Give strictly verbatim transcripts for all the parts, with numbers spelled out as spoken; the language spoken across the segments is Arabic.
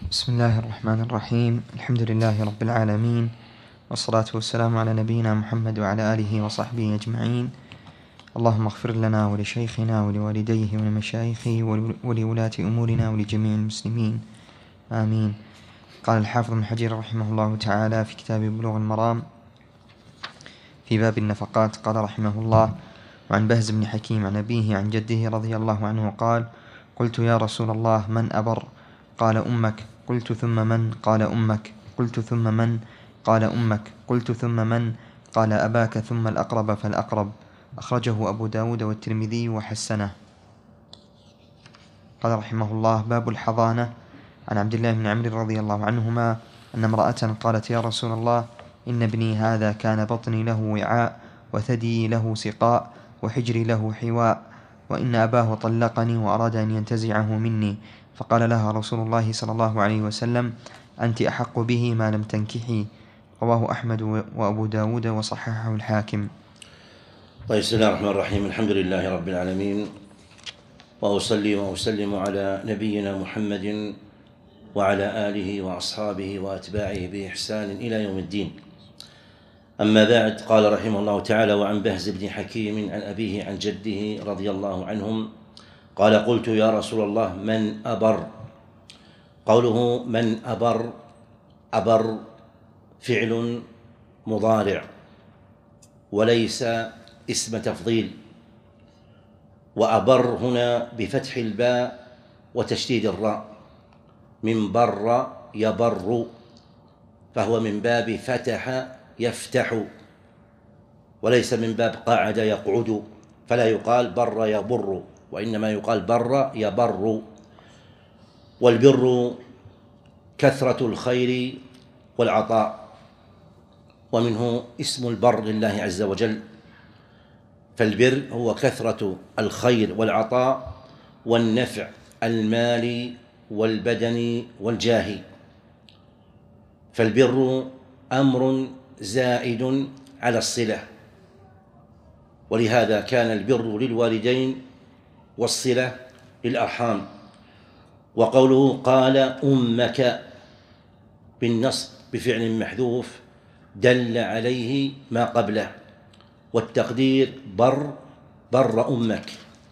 بسم الله الرحمن الرحيم. الحمد لله رب العالمين، والصلاة والسلام على نبينا محمد وعلى آله وصحبه أجمعين. اللهم اغفر لنا ولشيخنا ولوالديه ولمشايخه ولولاة أمورنا ولجميع المسلمين، آمين. قال الحافظ ابن حجر رحمه الله تعالى في كتاب بلوغ المرام في باب النفقات، قال رحمه الله: وعن بهز بن حكيم عن أبيه عن جده رضي الله عنه قال: قلت يا رسول الله من أبر؟ قال أمك. قلت ثم من؟ قال أمك. قلت ثم من؟ قال أمك. قلت ثم من؟ قال أباك، ثم الأقرب فالأقرب. أخرجه أبو داود والترمذي وحسنه. قال رحمه الله: باب الحضانة. عن عبد الله بن عمرو رضي الله عنهما أن امرأة قالت: يا رسول الله، إن ابني هذا كان بطني له وعاء، وثدي له سقاء، وحجري له حواء، وإن أباه طلقني وأراد أن ينتزعه مني. فقال لها رسول الله صلى الله عليه وسلم: أنت أحق به ما لم تنكحي. رواه أحمد وأبو داود وصححه الحاكم. طيب، بسم الله الرحمن الرحيم. الحمد لله رب العالمين، وأصلي وأسلم على نبينا محمد وعلى آله وأصحابه وأتباعه بإحسان إلى يوم الدين. أما بعد، قال رحمه الله تعالى: وعن بهز بن حكيم عن أبيه عن جده رضي الله عنهم قال: قلت يا رسول الله من أبر؟ قوله من أبر، أبر فعل مضارع وليس اسم تفضيل، وأبر هنا بفتح الباء وتشديد الراء، من بر يبر، فهو من باب فتح يفتح، وليس من باب قعد يقعد، فلا يقال بر يبر، وإنما يقال بر يبر. والبر كثرة الخير والعطاء، ومنه اسم البر لله عز وجل. فالبر هو كثرة الخير والعطاء والنفع المالي والبدني والجاهي. فالبر أمر زائد على الصلة، ولهذا كان البر للوالدين والصلة للأرحام. وقوله قال أمك بالنصب بفعل محذوف دل عليه ما قبله، والتقدير بر بر أمك،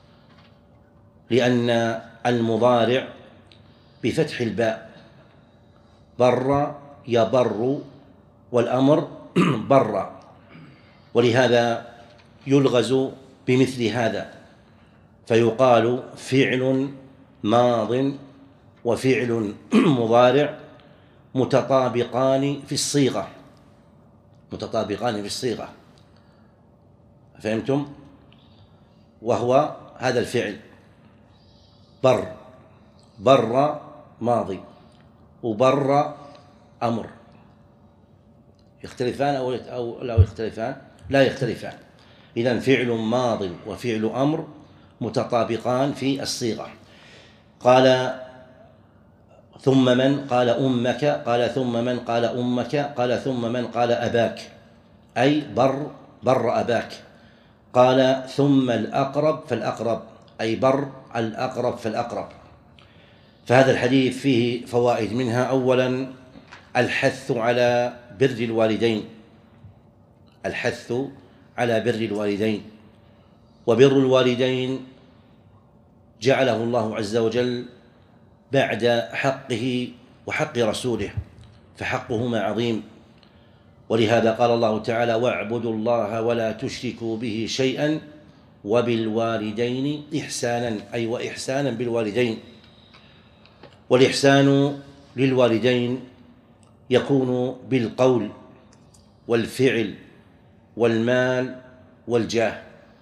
لأن المضارع بفتح الباء، بر يبر، والأمر بر، ولهذا يلغز بمثل هذا، فيقال فعل ماض وفعل مضارع متطابقان في الصيغة، متطابقان في الصيغة، فهمتم؟ وهو هذا الفعل بر، بر ماضي، وبر أمر. يختلفان أو أو لا يختلفان؟ لا يختلفان. إذن فعل ماض وفعل أمر متطابقان في الصيغة. قال ثم من؟ قال أمك. قال ثم من؟ قال أمك. قال ثم من؟ قال أباك، أي بر بر أباك. قال ثم الأقرب فالأقرب، أي بر الأقرب فالأقرب. فهذا الحديث فيه فوائد، منها أولا الحث على بر الوالدين، الحث على بر الوالدين. وبر الوالدين جعله الله عز وجل بعد حقه وحق رسوله، فحقهما عظيم. ولهذا قال الله تعالى: واعبدوا الله ولا تشركوا به شيئا وبالوالدين إحسانا، أي وإحسانا بالوالدين. والإحسان للوالدين يكون بالقول والفعل والمال والجاه.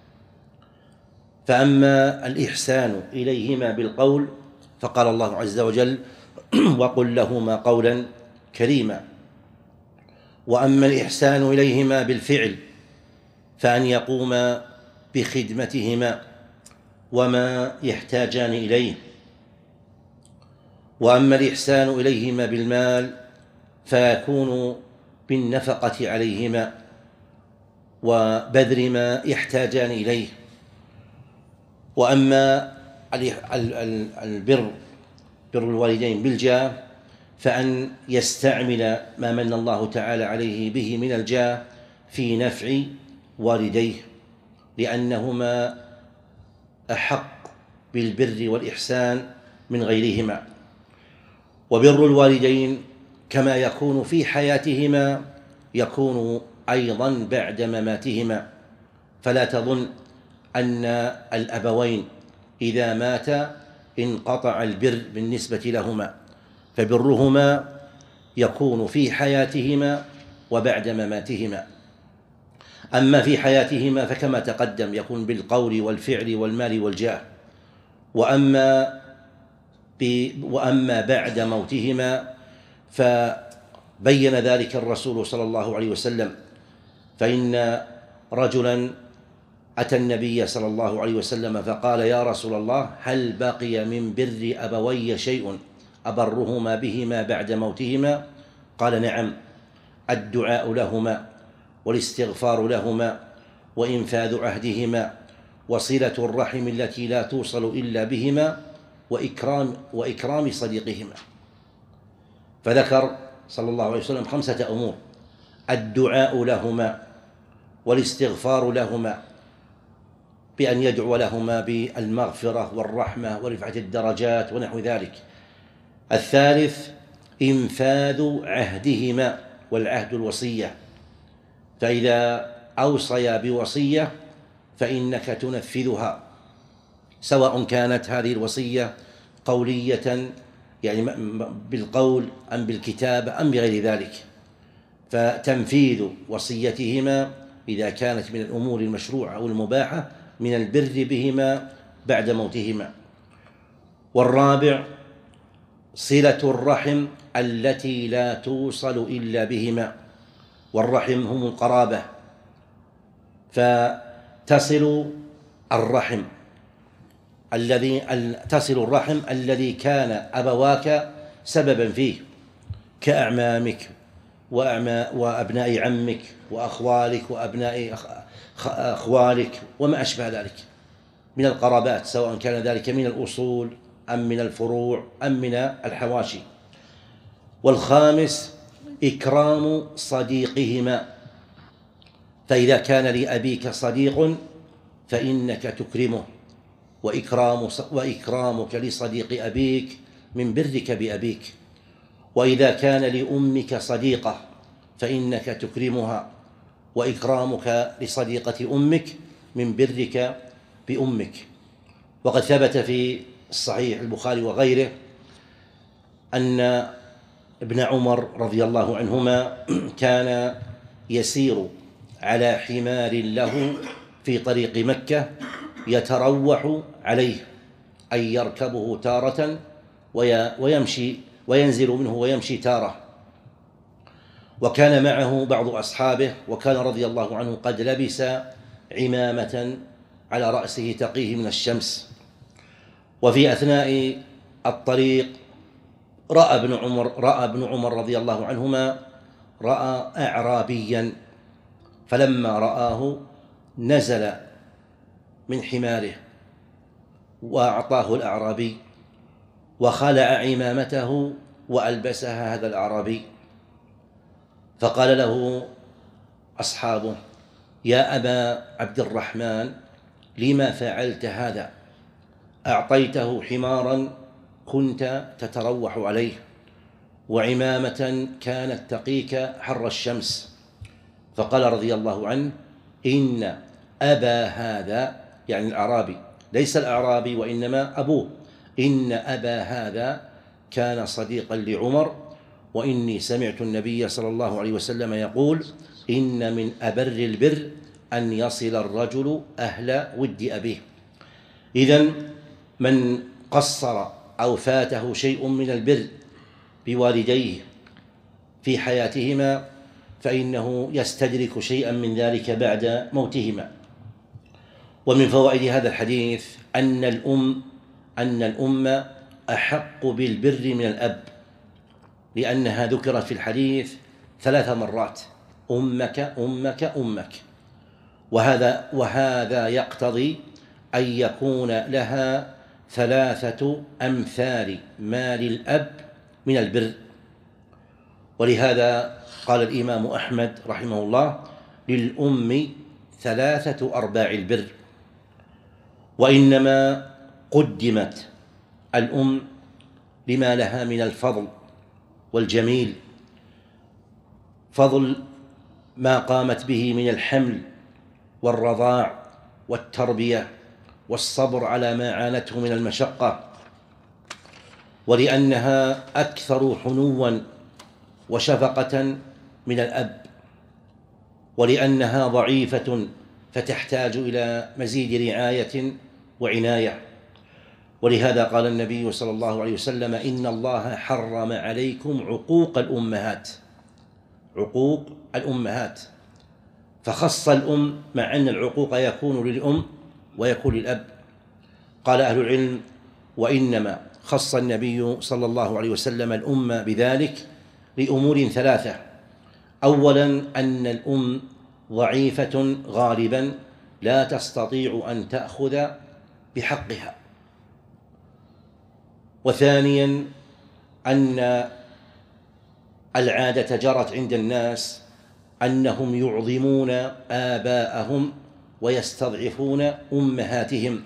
فأما الإحسان إليهما بالقول فقال الله عز وجل: وقل لهما قولا كريما. وأما الإحسان إليهما بالفعل فأن يقوم بخدمتهما وما يحتاجان إليه. وأما الإحسان إليهما بالمال فيكون بالنفقة عليهما وبذل ما يحتاجان إليه. وأما البر بر الوالدين بالجاه فأن يستعمل ما من الله تعالى عليه به من الجاه في نفع والديه، لأنهما أحق بالبر والإحسان من غيرهما. وبر الوالدين كما يكون في حياتهما يكون أيضا بعد مماتهما، فلا تظن أن الأبوين إذا ماتا انقطع البر بالنسبة لهما، فبرهما يكون في حياتهما وبعد مماتهما. أما في حياتهما فكما تقدم يكون بالقول والفعل والمال والجاه، وأما وأما بعد موتهما فبين ذلك الرسول صلى الله عليه وسلم، فإن رجلا أتى النبي صلى الله عليه وسلم فقال: يا رسول الله، هل بقي من بر أبوي شيء أبرهما بهما بعد موتهما؟ قال: نعم، الدعاء لهما والاستغفار لهما وإنفاذ عهدهما وصلة الرحم التي لا توصل إلا بهما وإكرام, وإكرام صديقهما. فذكر صلى الله عليه وسلم خمسة أمور: الدعاء لهما والاستغفار لهما بأن يدعو لهما بالمغفرة والرحمة ورفعة الدرجات ونحو ذلك. الثالث إنفاذ عهدهما، والعهد الوصية، فإذا أوصيا بوصية فإنك تنفذها، سواء كانت هذه الوصية قولية يعني بالقول أم بالكتابة أم بغير ذلك، فتنفيذ وصيتهما إذا كانت من الأمور المشروعة أو المباحة من البر بهما بعد موتهما. والرابع صلة الرحم التي لا توصل إلا بهما، والرحم هم القرابة، فتصل الرحم الذي تصل الرحم الذي كان أبواك سببا فيه، كأعمامك وأبناء عمك وأخوالك وأبناء أخوالك وما أشبه ذلك من القرابات، سواء كان ذلك من الأصول أم من الفروع أم من الحواشي. والخامس إكرام صديقهما، فإذا كان لأبيك صديق فإنك تكرمه، وإكرام وإكرامك لصديق أبيك من برك بأبيك. وإذا كان لأمك صديقة فإنك تكرمها، وإكرامك لصديقة أمك من برك بأمك. وقد ثبت في الصحيح البخاري وغيره أن ابن عمر رضي الله عنهما كان يسير على حمار له في طريق مكة يتروح عليه، أي يركبه تارة ويمشي وينزل منه ويمشي تارة. وكان معه بعض أصحابه، وكان رضي الله عنه قد لبس عمامة على رأسه تقيه من الشمس. وفي أثناء الطريق رأى ابن عمر رأى ابن عمر رضي الله عنهما رأى أعرابيا، فلما رآه نزل من حماره وأعطاه الأعرابي، وخلع عمامته وألبسها هذا الأعرابي. فقال له أصحابه: يا أبا عبد الرحمن، لما فعلت هذا؟ أعطيته حمارا كنت تتروح عليه وعمامة كانت تقيك حر الشمس. فقال رضي الله عنه: إن أبا هذا، يعني الأعرابي، ليس الأعرابي وإنما أبوه، إن أبا هذا كان صديقا لعمر، وإني سمعت النبي صلى الله عليه وسلم يقول: إن من أبر البر أن يصل الرجل أهل ود أبيه. إذن من قصر أو فاته شيء من البر بوالديه في حياتهما فإنه يستدرك شيئا من ذلك بعد موتهما. ومن فوائد هذا الحديث أن الأم أن الأم أحق بالبر من الأب، لأنها ذكرت في الحديث ثلاث مرات: أمك أمك أمك. وهذا وهذا يقتضي أن يكون لها ثلاثة أمثال ما للأب من البر، ولهذا قال الإمام أحمد رحمه الله: للأم ثلاثة أرباع البر. وإنما قدمت الأم لما لها من الفضل والجميل، فضل ما قامت به من الحمل والرضاع والتربية والصبر على ما عانته من المشقة، ولأنها أكثر حنواً وشفقة من الأب، ولأنها ضعيفة فتحتاج إلى مزيد رعاية وعناية. ولهذا قال النبي صلى الله عليه وسلم: إن الله حرم عليكم عقوق الأمهات، عقوق الأمهات، فخص الأم مع أن العقوق يكون للأم ويكون للأب. قال أهل العلم: وإنما خص النبي صلى الله عليه وسلم الأم بذلك لأمور ثلاثة: أولا أن الأم ضعيفة غالبا لا تستطيع أن تأخذ بحقها، وثانيا أن العادة جرت عند الناس أنهم يعظمون آباءهم ويستضعفون أمهاتهم،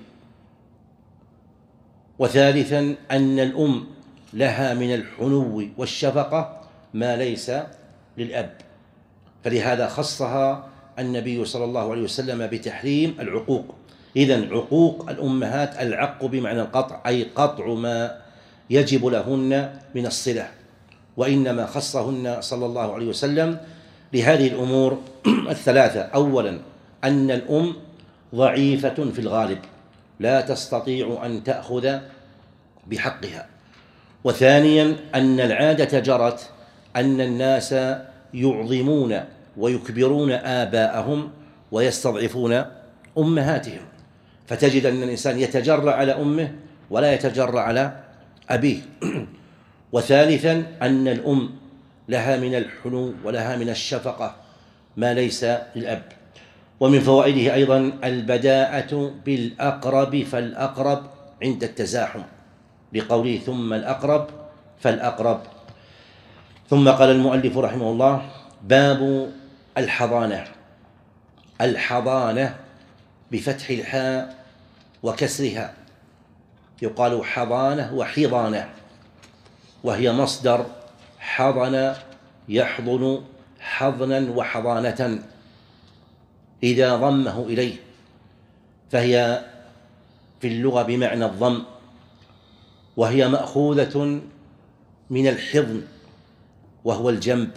وثالثا أن الأم لها من الحنو والشفقة ما ليس للأب، فلهذا خصها النبي صلى الله عليه وسلم بتحريم العقوق. إذن عقوق الأمهات العق بمعنى القطع، أي قطع ما يجب لهن من الصلة، وإنما خصهن صلى الله عليه وسلم لهذه الأمور الثلاثة: أولا أن الأم ضعيفة في الغالب لا تستطيع أن تأخذ بحقها، وثانيا أن العادة جرت أن الناس يعظمون ويكبرون آباءهم ويستضعفون أمهاتهم، فتجد أن الإنسان يتجرأ على أمه ولا يتجرأ على أبيه. وثالثا أن الأم لها من الحنو ولها من الشفقة ما ليس للأب. ومن فوائده أيضا البداءة بالأقرب فالأقرب عند التزاحم، لقوله: ثم الأقرب فالأقرب. ثم قال المؤلف رحمه الله: باب الحضانة. الحضانة بفتح الحاء وكسرها، يقال حضانة وحضانة، وهي مصدر حضن يحضن حضنا وحضانة إذا ضمه إليه، فهي في اللغة بمعنى الضم، وهي مأخوذة من الحضن وهو الجنب،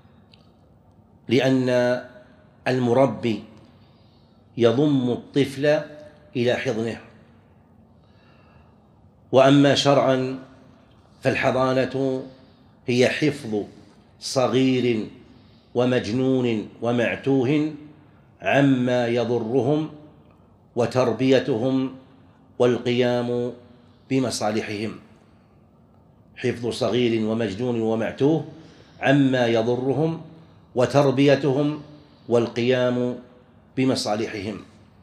لأن المربي يضم الطفل إلى حضنه. وأما شرعا فالحضانة هي حفظ صغير ومجنون ومعتوه عما يضرهم وتربيتهم والقيام بمصالحهم. حفظ صغير ومجنون ومعتوه عما يضرهم وتربيتهم والقيام بمصالحهم.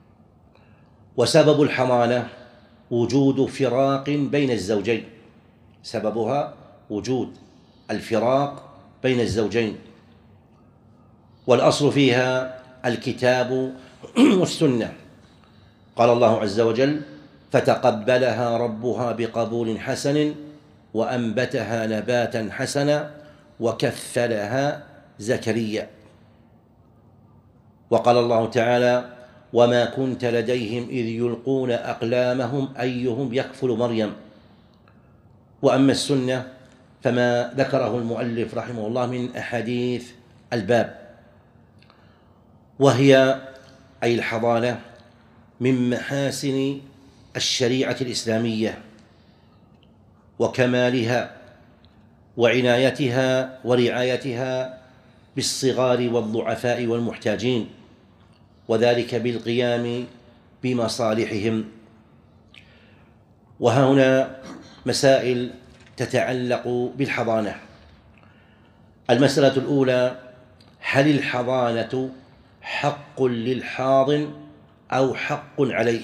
وسبب الحضانة وجود فراق بين الزوجين، سببها وجود الفراق بين الزوجين، والأصل فيها الكتاب والسنة. قال الله عز وجل: فتقبلها ربها بقبول حسن وأنبتها نباتا حسنا وكفلها زكريا. وقال الله تعالى: وما كنت لديهم إذ يلقون أقلامهم أيهم يكفل مريم. وأما السنة فما ذكره المؤلف رحمه الله من أحاديث الباب، وهي أي الحضانة من محاسن الشريعة الإسلامية وكمالها وعنايتها ورعايتها بالصغار والضعفاء والمحتاجين، وذلك بالقيام بمصالحهم. وها هنا مسائل تتعلق بالحضانة. المسألة الأولى: هل الحضانة حق للحاضن أو حق عليه؟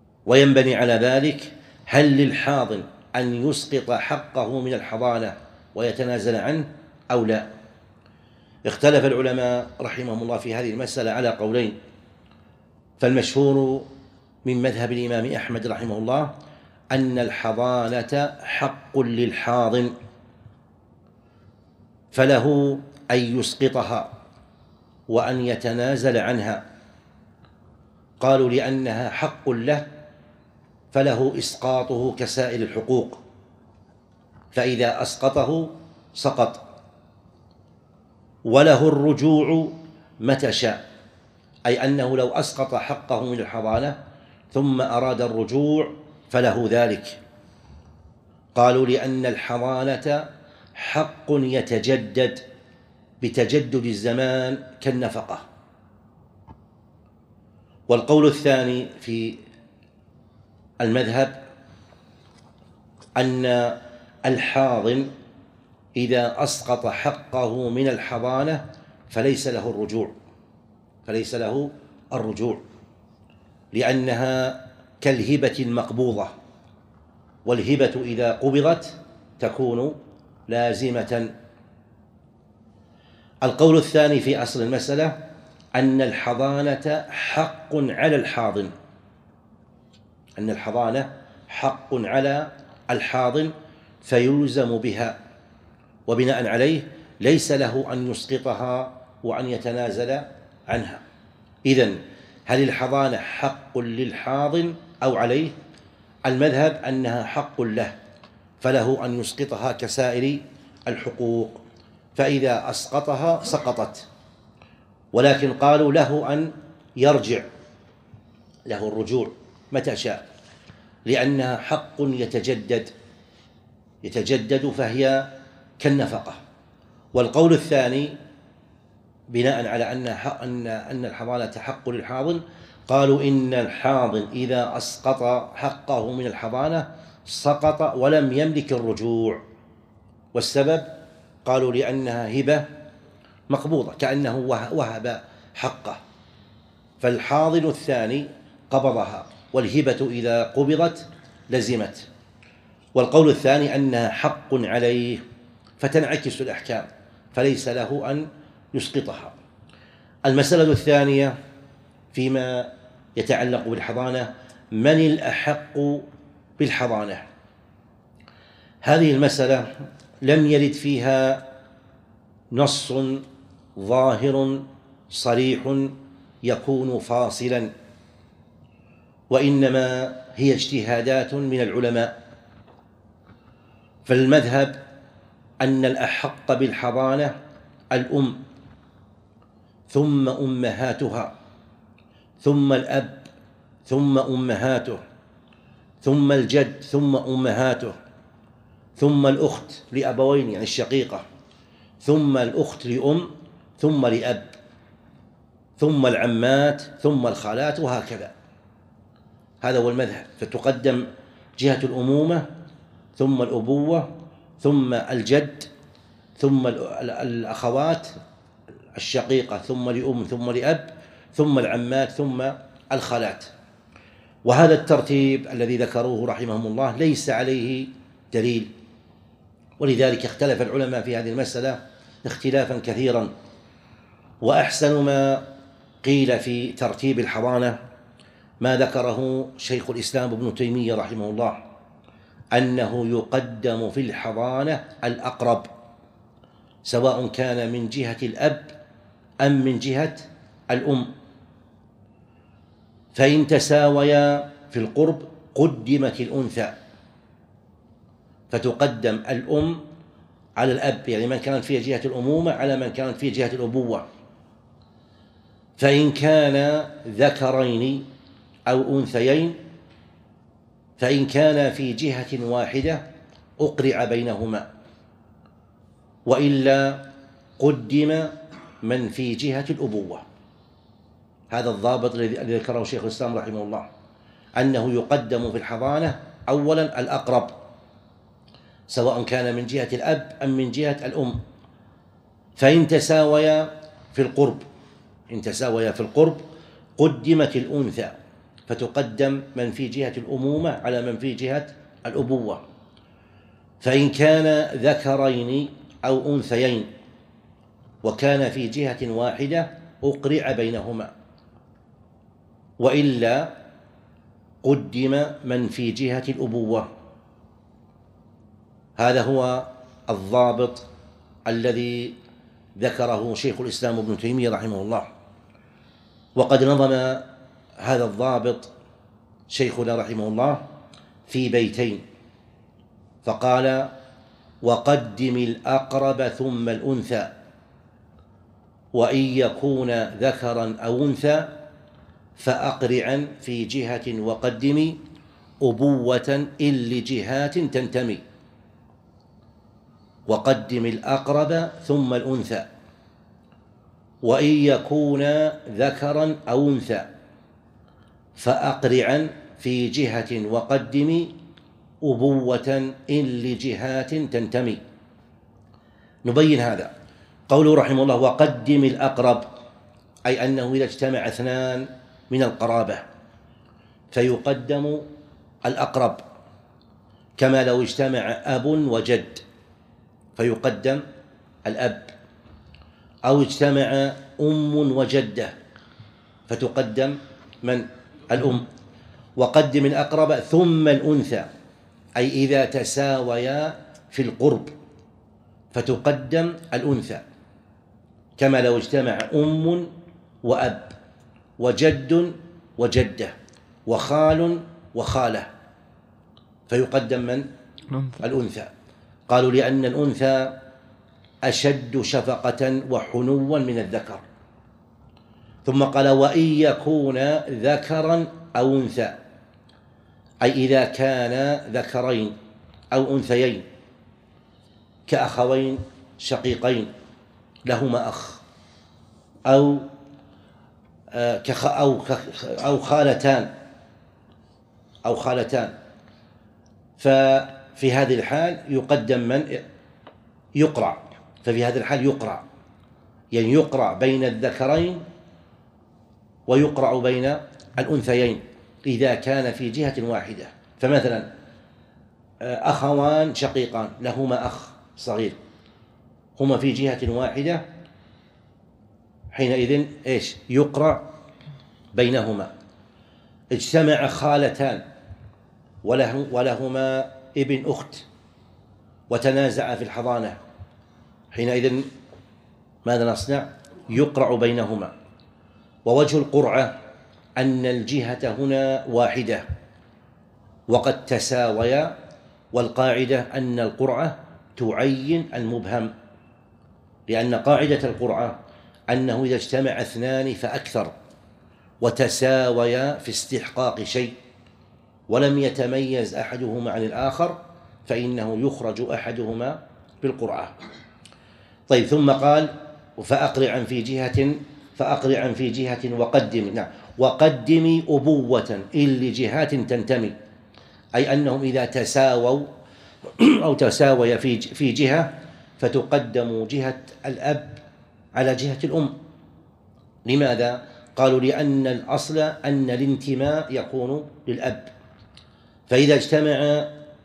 وينبني على ذلك: هل للحاضن أن يسقط حقه من الحضانة ويتنازل عنه أو لا. اختلف العلماء رحمهم الله في هذه المسألة على قولين، فالمشهور من مذهب الإمام أحمد رحمه الله أن الحضانة حق للحاضن، فله أن يسقطها وأن يتنازل عنها. قالوا لأنها حق له فله إسقاطه كسائر الحقوق، فإذا أسقطه سقط، وله الرجوع متى شاء، أي أنه لو أسقط حقه من الحضانة ثم أراد الرجوع فله ذلك. قالوا لأن الحضانة حق يتجدد بتجدد الزمان كالنفقة. والقول الثاني في المذهب أن الحاضن إذا أسقط حقه من الحضانة فليس له الرجوع فليس له الرجوع لأنها كالهبة المقبوضة، والهبة إذا قبضت تكون لازمة. القول الثاني في أصل المسألة أن الحضانة حق على الحاضن أن الحضانة حق على الحاضن فيلزم بها، وبناء عليه ليس له أن يسقطها وأن يتنازل عنها. إذن هل الحضانة حق للحاضن أو عليه؟ المذهب أنها حق له، فله أن يسقطها كسائر الحقوق، فإذا أسقطها سقطت. ولكن قالوا له أن يرجع، له الرجوع متى شاء، لأنها حق يتجدد يتجدد فهي كالنفقة. والقول الثاني بناء على أن أن أن الحضانة حق للحاضن، قالوا إن الحاضن إذا أسقط حقه من الحضانة سقط ولم يملك الرجوع. والسبب قالوا لأنها هبة مقبوضة، كأنه وهب حقه، فالحاضن الثاني قبضها، والهبة إذا قبضت لزمت. والقول الثاني أنها حق عليه فتنعكس الأحكام، فليس له أن يسقطها. المسألة الثانية فيما يتعلق بالحضانة، من الأحق بالحضانة؟ هذه المسألة لم يرد فيها نص ظاهر صريح يكون فاصلا، وإنما هي اجتهادات من العلماء. فالمذهب أن الأحق بالحضانة الأم، ثم أمهاتها، ثم الأب، ثم أمهاته، ثم الجد، ثم أمهاته، ثم الأخت لأبوين يعني الشقيقة، ثم الأخت لأم، ثم لأب، ثم العمات، ثم الخالات، وهكذا. هذا هو المذهب. فتقدم جهة الأمومة، ثم الأبوة، ثم الجد، ثم الأخوات الشقيقة، ثم لأم، ثم لأب، ثم العمات، ثم الخالات. وهذا الترتيب الذي ذكروه رحمهم الله ليس عليه دليل، ولذلك اختلف العلماء في هذه المسألة اختلافا كثيرا. وأحسن ما قيل في ترتيب الحضانة ما ذكره شيخ الإسلام ابن تيمية رحمه الله، أنه يقدم في الحضانة الأقرب، سواء كان من جهة الأب أم من جهة الأم، فإن تساويا في القرب قدمت الأنثى، فتقدم الأم على الأب، يعني من كانت في جهة الأمومة على من كانت في جهة الأبوة. فإن كان ذكرين أو أنثيين، فإن كان في جهة واحدة أقرع بينهما، وإلا قدم من في جهة الأبوة. هذا الضابط الذي ذكره شيخ الإسلام رحمه الله، أنه يقدم في الحضانة أولا الأقرب، سواء كان من جهة الأب أم من جهة الأم. فإن تساويا في القرب إن تساويا في القرب قدمت الأنثى، فتقدم من في جهة الأمومة على من في جهة الأبوة. فإن كان ذكرين أو أنثيين وكان في جهة واحدة أقرع بينهما، وإلا قدم من في جهة الأبوة. هذا هو الضابط الذي ذكره شيخ الإسلام ابن تيمية رحمه الله، وقد نظم هذا الضابط شيخنا رحمه الله في بيتين، فقال: وقدم الأقرب ثم الأنثى، وإن يكون ذكرا أو أنثى فأقرعا في جهة وقدم أبوة إن لجهات تنتمي. وقدم الأقرب ثم الأنثى، وإن يكون ذكرا أو أنثى فأقرعا في جهة وقدم أبوة إن لجهات تنتمي. نبين هذا. قوله رحمه الله: وقدم الأقرب، أي أنه إذا اجتمع اثنان من القرابة فيقدم الأقرب، كما لو اجتمع أب وجد فيقدم الأب، أو اجتمع أم وجدة فتقدم من؟ الأم. وقدم الأقرب ثم الأنثى، أي إذا تساويا في القرب فتقدم الأنثى، كما لو اجتمع أم وأب وجد وجدة وخال وخالة فيقدم من؟ الأنثى. قالوا: لأن الأنثى أشد شفقة وحنوا من الذكر. ثم قال: وإن يكون ذكرا أو أنثى، أي إذا كان ذكرين أو أنثيين كأخوين شقيقين لهما أخ، أو كخ أو أو خالتان أو خالتان ففي هذه الحال يقدم من؟ يقرع. ففي هذه الحال يقرع، يعني يقرع بين الذكرين ويقرع بين الأنثيين إذا كان في جهة واحدة. فمثلا أخوان شقيقان لهما أخ صغير هما في جهة واحدة، حينئذ إيش؟ يقرع بينهما. اجتمع خالتان وله ولهما ابن أخت وتنازع في الحضانة، حينئذ ماذا نصنع؟ يقرع بينهما. ووجه القرعة أن الجهة هنا واحدة وقد تساويا، والقاعدة أن القرعة تعين المبهم، لأن قاعدة القرعة أنه إذا اجتمع اثنان فأكثر وتساويا في استحقاق شيء ولم يتميز أحدهما عن الآخر فإنه يخرج أحدهما بالقرعة. طيب، ثم قال: فأقرعا في جهة فأقرعا في جهة وقدم نعم وقدمي أبوة إن لجهات تنتمي، أي أنهم إذا تساووا أو تساوي في في جهة فتقدم جهة الأب على جهة الأم. لماذا؟ قالوا: لأن الأصل أن الانتماء يكون للأب، فإذا اجتمع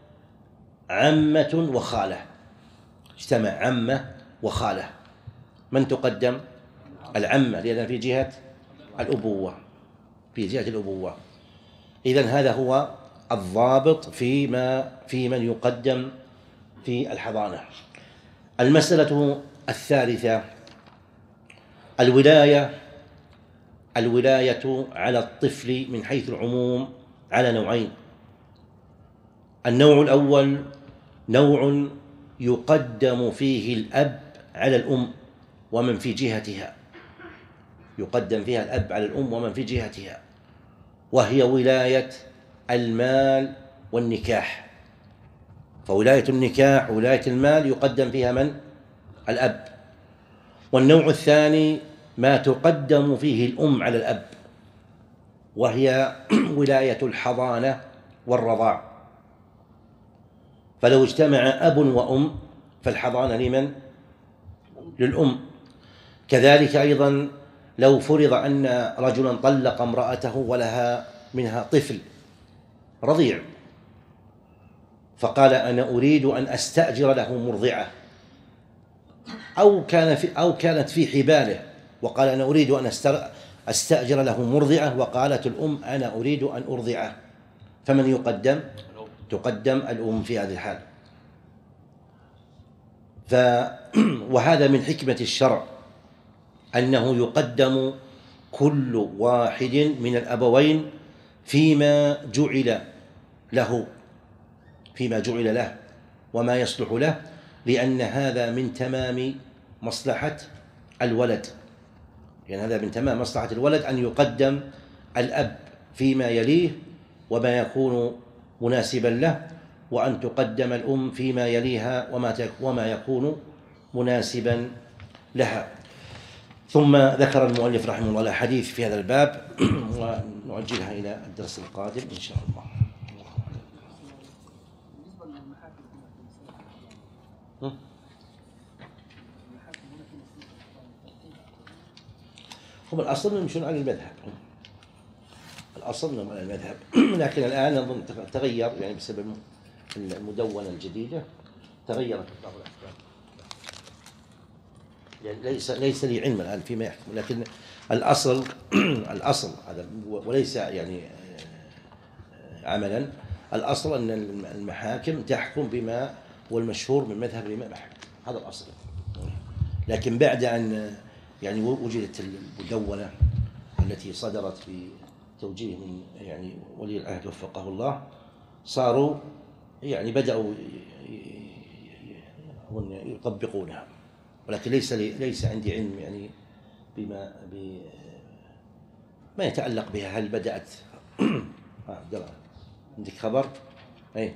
عمة وخالة اجتمع عمة وخالة من تقدم؟ العمة، لأنها في جهة الأبوة في جهة الأبوة. إذن هذا هو الضابط فيما في من يقدم في الحضانة. المسألة الثالثة: الولاية الولاية على الطفل من حيث العموم على نوعين. النوع الأول نوع يقدم فيه الأب على الأم ومن في جهتها، يقدم فيها الأب على الأم ومن في جهتها، وهي ولاية المال والنكاح. فولاية النكاح ولاية المال يقدم فيها من؟ الأب. والنوع الثاني ما تقدم فيه الأم على الأب، وهي ولاية الحضانة والرضاع. فلو اجتمع أب وأم فالحضانة لمن؟ للأم. كذلك أيضا لو فرض أن رجلا طلق امرأته ولها منها طفل رضيع، فقال أنا أريد أن أستأجر له مرضعة، أو كان في أو كانت في حباله وقال أنا أريد أن أستأجر له مرضعة، وقالت الأم أنا أريد أن أرضعه، فمن يقدم؟ تقدم الأم في هذه الحال. ف وهذا من حكمة الشرع أنه يقدم كل واحد من الأبوين فيما جعل له فيما جعل له وما يصلح له، لأن هذا من تمام مصلحة الولد، يعني هذا من تمام مصلحة الولد أن يقدم الأب فيما يليه وما يكون مناسبا له، وأن تقدم الأم فيما يليها وما يكون مناسبا لها. ثم ذكر المؤلف رحمه الله الحديث في هذا الباب ونعجلها إلى الدرس القادم إن شاء الله. هم الأصل يمشون على المذهب، الأصل أنهم على المذهب، لكن الآن أظن تغير يعني بسبب المدونة الجديدة تغيرت بعض الأحكام، يعني ليس ليس لي علم الآن فيما يحكم، لكن الأصل الأصل هذا وليس يعني عملا، الأصل أن المحاكم تحكم بما هو المشهور من مذهب الإمام أحمد، هذا الأصل. لكن بعد أن يعني وجدت المدونة التي صدرت بتوجيه من يعني ولي العهد وفقه الله، صاروا يعني بدأوا يطبقونها، ولكن ليس ليس عندي علم يعني بما ما يتعلق بها. هل بدأت عندك خبر؟ أي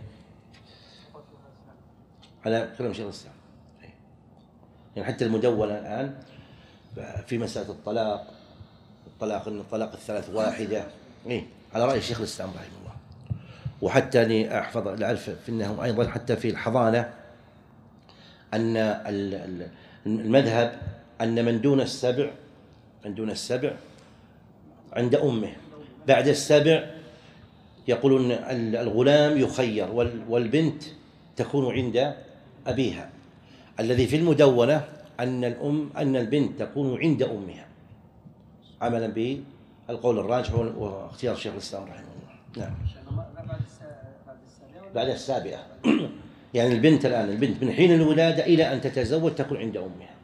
على كلام شيخ الإسلام، يعني حتى المدونة الآن في مسألة الطلاق الطلاق أن الطلاق الثلاث واحدة، إيه على رأي شيخ الإسلام رحمه الله. وحتى أني أحفظ العلف في أنه أيضا حتى في الحضانة أن المذهب أن من دون السبع من دون السبع عند أمه، بعد السبع يقولون الغلام يخير والبنت تكون عند أبيها. الذي في المدونة أن الأم أن البنت تكون عند أمها، عملا بالقول الراجح واختيار شيخ الإسلام رحمه الله. نعم بعد السابعة يعني البنت الآن البنت من حين الولادة إلى أن تتزوج تكون عند أمها.